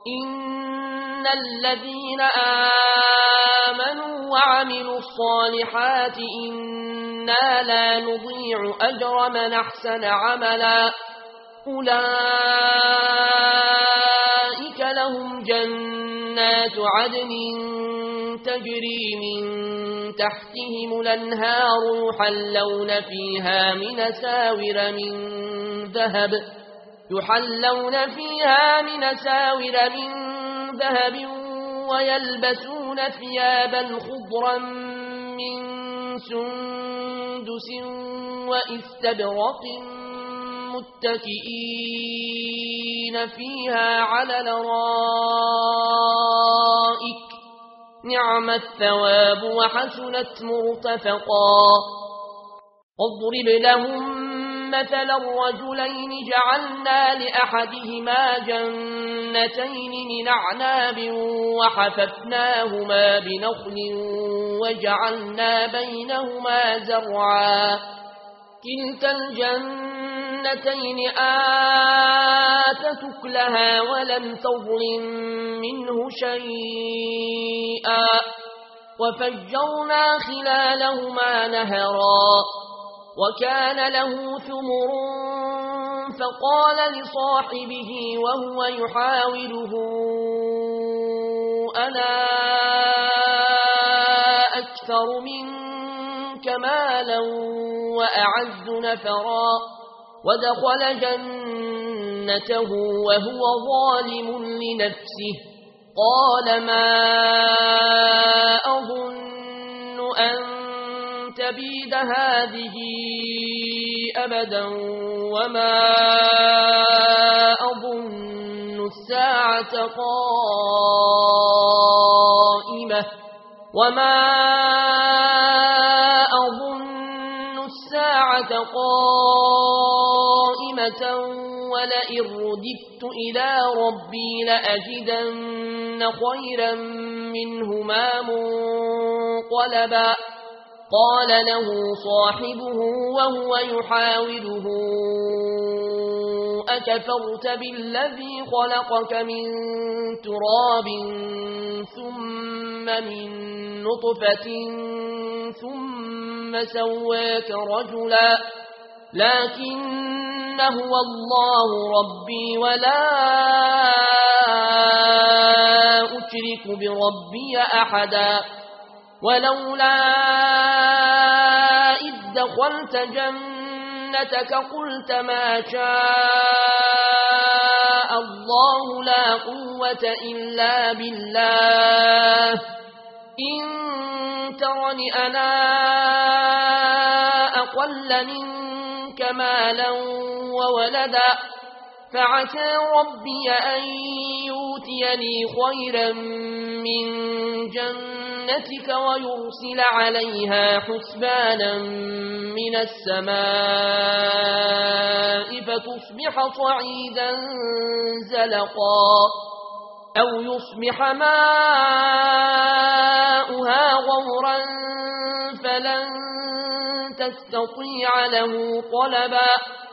إن الذين آمنوا وعملوا الصالحات إنا لا نضيع أجر من أحسن عملا أولئك لهم جنات عدن تجري من تحتهم الأنهار يحلون فيها من ساور من ذهب ويلبسون ثيابا خضرا من سندس وإستبرق متكئين فيها على الارائك نعم الثواب وحسنت مرتفقا واضرب لهم مثل الرجلين جعلنا لأحدهما جنتين من أعناب وحففناهما بنخل وجعلنا بينهما زرعا كلتا الجنتين آتت أكلها ولم تظلم منه شيئا وفجرنا خلالهما نهرا وكان له ثمر فقال لصاحبه وهو يحاوره أنا أكثر منك مالا وأعز نفرا ودخل جنته وهو ظالم لنفسه قال ما أظن أن تبيد هذه أبدا وما أظن الساعة قائمة ولئن رددت إلى ربي لأجدن خيرا منهما منقلبا قال له صاحبه وهو يحاوره أكفرت بالذي خلقك من تراب ثم من نطفة ثم سواك رجلا لكن هو الله ربي ولا أشرك بربي أحدا ولولا إذ دخلت جنتك قلت ما شاء الله لا قوة إلا بالله إن ترني أنا أقل منك مالا وولدا فعسى ربي أن يؤتيني خيرا من جنتك ويرسل عليها حسبانا من السماء فتصبح صعيدا زلقا أو يصبح ماؤها غورا فلن تستطيع له طلبا